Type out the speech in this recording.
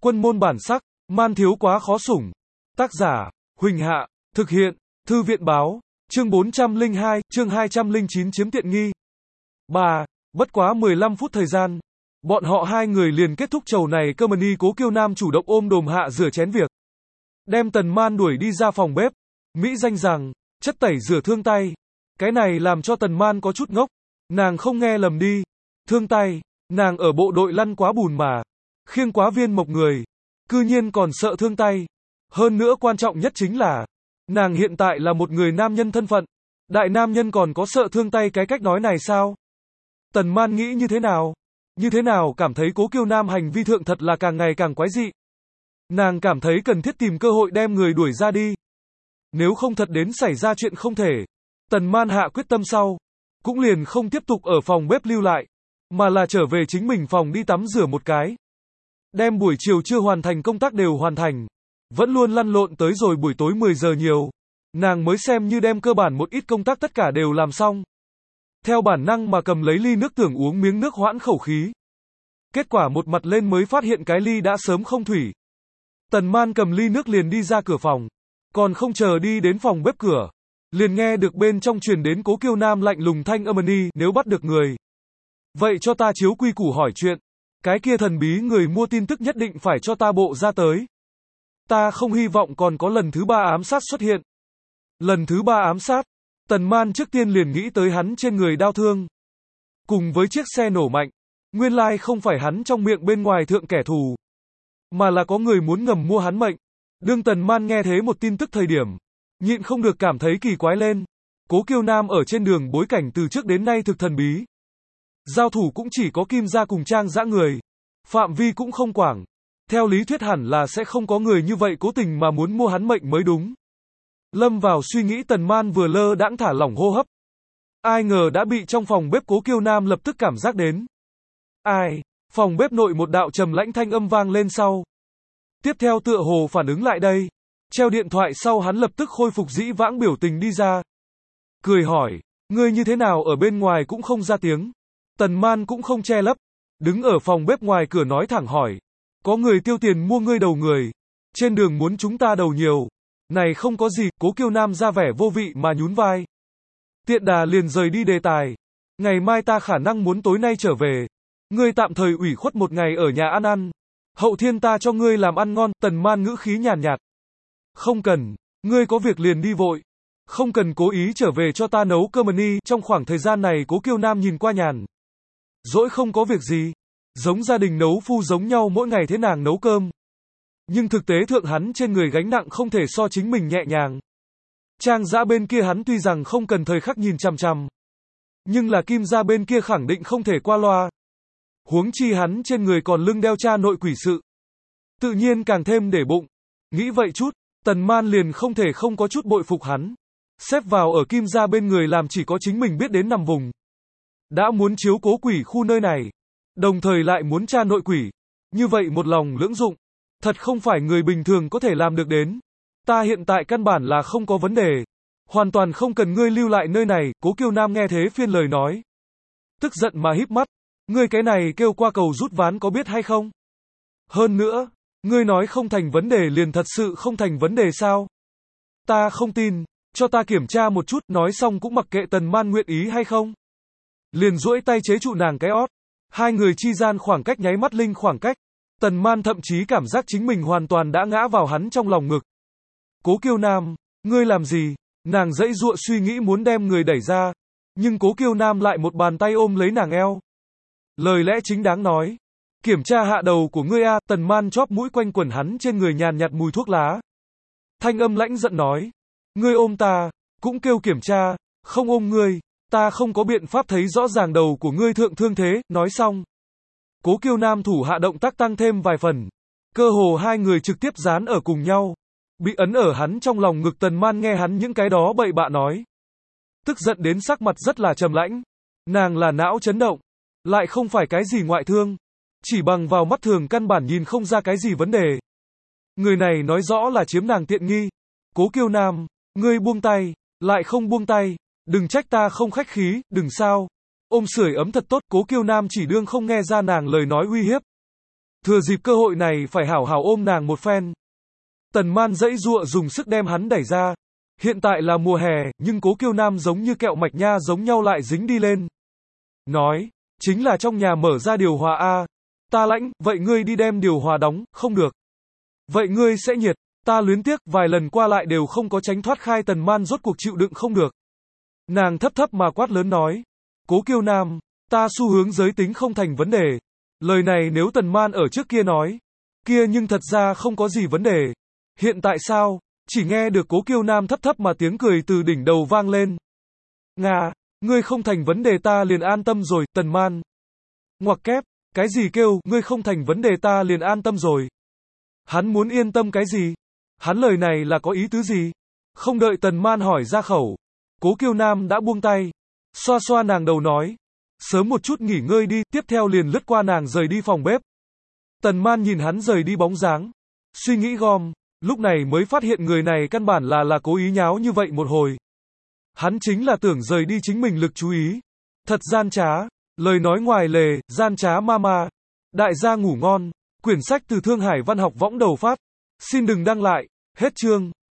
Quân môn bản sắc, man thiếu quá khó sủng. Tác giả, Huỳnh Hạ, thực hiện, Thư viện báo, chương 402, chương 209 chiếm tiện nghi. 3. Bất quá 15 phút thời gian, bọn họ hai người liền kết thúc trầu này. Company Cố Kiêu Nam chủ động ôm đồm Hạ rửa chén việc, đem Tần Man đuổi đi ra phòng bếp. Mỹ danh rằng, chất tẩy rửa thương tay. Cái này làm cho Tần Man có chút ngốc. Nàng không nghe lầm đi. Thương tay, nàng ở bộ đội lăn quá bùn mà. Khiêng quá viên mộc người. Cư nhiên còn sợ thương tay. Hơn nữa quan trọng nhất chính là, nàng hiện tại là một người nam nhân thân phận. Đại nam nhân còn có sợ thương tay cái cách nói này sao? Tần Man nghĩ như thế nào? Như thế nào cảm thấy Cố Kiêu Nam hành vi thượng thật là càng ngày càng quái dị. Nàng cảm thấy cần thiết tìm cơ hội đem người đuổi ra đi. Nếu không thật đến xảy ra chuyện không thể. Tần Man hạ quyết tâm sau, cũng liền không tiếp tục ở phòng bếp lưu lại, mà là trở về chính mình phòng đi tắm rửa một cái. Đem buổi chiều chưa hoàn thành công tác đều hoàn thành. Vẫn luôn lăn lộn tới rồi buổi tối 10 giờ nhiều. Nàng mới xem như đem cơ bản một ít công tác tất cả đều làm xong. Theo bản năng mà cầm lấy ly nước tưởng uống miếng nước hoãn khẩu khí. Kết quả một mặt lên mới phát hiện cái ly đã sớm không thủy. Tần Man cầm ly nước liền đi ra cửa phòng. Còn không chờ đi đến phòng bếp cửa, liền nghe được bên trong truyền đến Cố Kiêu Nam lạnh lùng thanh âm: nếu bắt được người, vậy cho ta chiếu quy củ hỏi chuyện. Cái kia thần bí người mua tin tức nhất định phải cho ta bộ ra tới. Ta không hy vọng còn có lần thứ 3 ám sát xuất hiện. Lần thứ 3 ám sát, Tần Man trước tiên liền nghĩ tới hắn trên người đau thương, cùng với chiếc xe nổ mạnh. Nguyên lai không phải hắn trong miệng bên ngoài thượng kẻ thù, mà là có người muốn ngầm mua hắn mệnh. Đương Tần Man nghe thế một tin tức thời điểm, nhịn không được cảm thấy kỳ quái lên. Cố Kiêu Nam ở trên đường bối cảnh từ trước đến nay thực thần bí. Giao thủ cũng chỉ có Kim gia cùng Trang Dã người. Phạm vi cũng không quảng. Theo lý thuyết hẳn là sẽ không có người như vậy cố tình mà muốn mua hắn mệnh mới đúng. Lâm vào suy nghĩ, Tần Man vừa lơ đãng thả lỏng hô hấp. Ai ngờ đã bị trong phòng bếp Cố Kiêu Nam lập tức cảm giác đến. Ai? Phòng bếp nội một đạo trầm lãnh thanh âm vang lên sau. Tiếp theo tựa hồ phản ứng lại đây. Treo điện thoại sau hắn lập tức khôi phục dĩ vãng biểu tình đi ra. Cười hỏi, ngươi như thế nào ở bên ngoài cũng không ra tiếng. Tần Man cũng không che lấp. Đứng ở phòng bếp ngoài cửa nói thẳng hỏi. Có người tiêu tiền mua ngươi đầu người. Trên đường muốn chúng ta đầu nhiều. Này không có gì. Cố Kiêu Nam ra vẻ vô vị mà nhún vai. Tiện đà liền rời đi đề tài. Ngày mai ta khả năng muốn tối nay trở về. Ngươi tạm thời ủy khuất một ngày ở nhà ăn ăn. Hậu thiên ta cho ngươi làm ăn ngon. Tần Man ngữ khí nhàn nhạt. Không cần. Ngươi có việc liền đi vội. Không cần cố ý trở về cho ta nấu cơm. Trong khoảng thời gian này Cố Kiêu Nam nhìn qua nhàn dỗi không có việc gì. Giống gia đình nấu phu giống nhau, mỗi ngày thế nàng nấu cơm. Nhưng thực tế thượng hắn trên người gánh nặng không thể so chính mình nhẹ nhàng. Trang Dã bên kia hắn tuy rằng không cần thời khắc nhìn chằm chằm, nhưng là Kim gia bên kia khẳng định không thể qua loa. Huống chi hắn trên người còn lưng đeo cha nội quỷ sự. Tự nhiên càng thêm để bụng. Nghĩ vậy chút, Tần Man liền không thể không có chút bội phục hắn. Xếp vào ở Kim gia bên người làm chỉ có chính mình biết đến nằm vùng. Đã muốn chiếu cố quỷ khu nơi này, đồng thời lại muốn cha nội quỷ. Như vậy một lòng lưỡng dụng, thật không phải người bình thường có thể làm được đến. Ta hiện tại căn bản là không có vấn đề. Hoàn toàn không cần ngươi lưu lại nơi này. Cố Kiêu Nam nghe thế phiên lời nói, tức giận mà híp mắt. Ngươi cái này kêu qua cầu rút ván có biết hay không? Hơn nữa, ngươi nói không thành vấn đề liền thật sự không thành vấn đề sao? Ta không tin, cho ta kiểm tra một chút. Nói xong cũng mặc kệ Tần Man nguyện ý hay không, liền duỗi tay chế trụ nàng cái ót. Hai người chi gian khoảng cách nháy mắt linh khoảng cách. Tần Man thậm chí cảm giác chính mình hoàn toàn đã ngã vào hắn trong lòng ngực. Cố Kiêu Nam, ngươi làm gì? Nàng giãy giụa suy nghĩ muốn đem người đẩy ra, nhưng Cố Kiêu Nam lại một bàn tay ôm lấy nàng eo. Lời lẽ chính đáng nói, kiểm tra hạ đầu của ngươi a. Tần Man chóp mũi quanh quẩn hắn trên người nhàn nhạt mùi thuốc lá. Thanh âm lãnh giận nói, ngươi ôm ta, cũng kêu kiểm tra, không ôm ngươi, ta không có biện pháp thấy rõ ràng đầu của ngươi thượng thương thế. Nói xong, Cố Kiêu Nam thủ hạ động tác tăng thêm vài phần. Cơ hồ hai người trực tiếp dán ở cùng nhau. Bị ấn ở hắn trong lòng ngực. Tần Man nghe hắn những cái đó bậy bạ nói, tức giận đến sắc mặt rất là trầm lãnh. Nàng là não chấn động, lại không phải cái gì ngoại thương. Chỉ bằng vào mắt thường căn bản nhìn không ra cái gì vấn đề. Người này nói rõ là chiếm nàng tiện nghi. Cố Kiêu Nam, ngươi buông tay, lại không buông tay. Đừng trách ta không khách khí, đừng sao. Ôm sưởi ấm thật tốt. Cố Kiêu Nam chỉ đương không nghe ra nàng lời nói uy hiếp. Thừa dịp cơ hội này phải hảo hảo ôm nàng một phen. Tần Man giãy giụa dùng sức đem hắn đẩy ra. Hiện tại là mùa hè, nhưng Cố Kiêu Nam giống như kẹo mạch nha giống nhau lại dính đi lên. Nói, chính là trong nhà mở ra điều hòa a. Ta lạnh, vậy ngươi đi đem điều hòa đóng, không được. Vậy ngươi sẽ nhiệt, ta luyến tiếc, vài lần qua lại đều không có tránh thoát khai. Tần Man rốt cuộc chịu đựng không được. Nàng thấp thấp mà quát lớn nói, Cố Kiêu Nam, ta xu hướng giới tính không thành vấn đề. Lời này nếu Tần Man ở trước kia nói, kia nhưng thật ra không có gì vấn đề. Hiện tại sao? Chỉ nghe được Cố Kiêu Nam thấp thấp mà tiếng cười từ đỉnh đầu vang lên. Nga, ngươi không thành vấn đề ta liền an tâm rồi. Tần Man ngoặc kép, cái gì kêu, ngươi không thành vấn đề ta liền an tâm rồi. Hắn muốn yên tâm cái gì? Hắn lời này là có ý tứ gì? Không đợi Tần Man hỏi ra khẩu, Cố Kiêu Nam đã buông tay, xoa xoa nàng đầu nói, sớm một chút nghỉ ngơi đi, tiếp theo liền lướt qua nàng rời đi phòng bếp. Tần Man nhìn hắn rời đi bóng dáng, suy nghĩ gom, lúc này mới phát hiện người này căn bản là cố ý nháo như vậy một hồi. Hắn chính là tưởng rời đi chính mình lực chú ý. Thật gian trá, lời nói ngoài lề, gian trá mama. Đại gia ngủ ngon, quyển sách từ Thương Hải Văn học võng đầu phát. Xin đừng đăng lại, hết chương.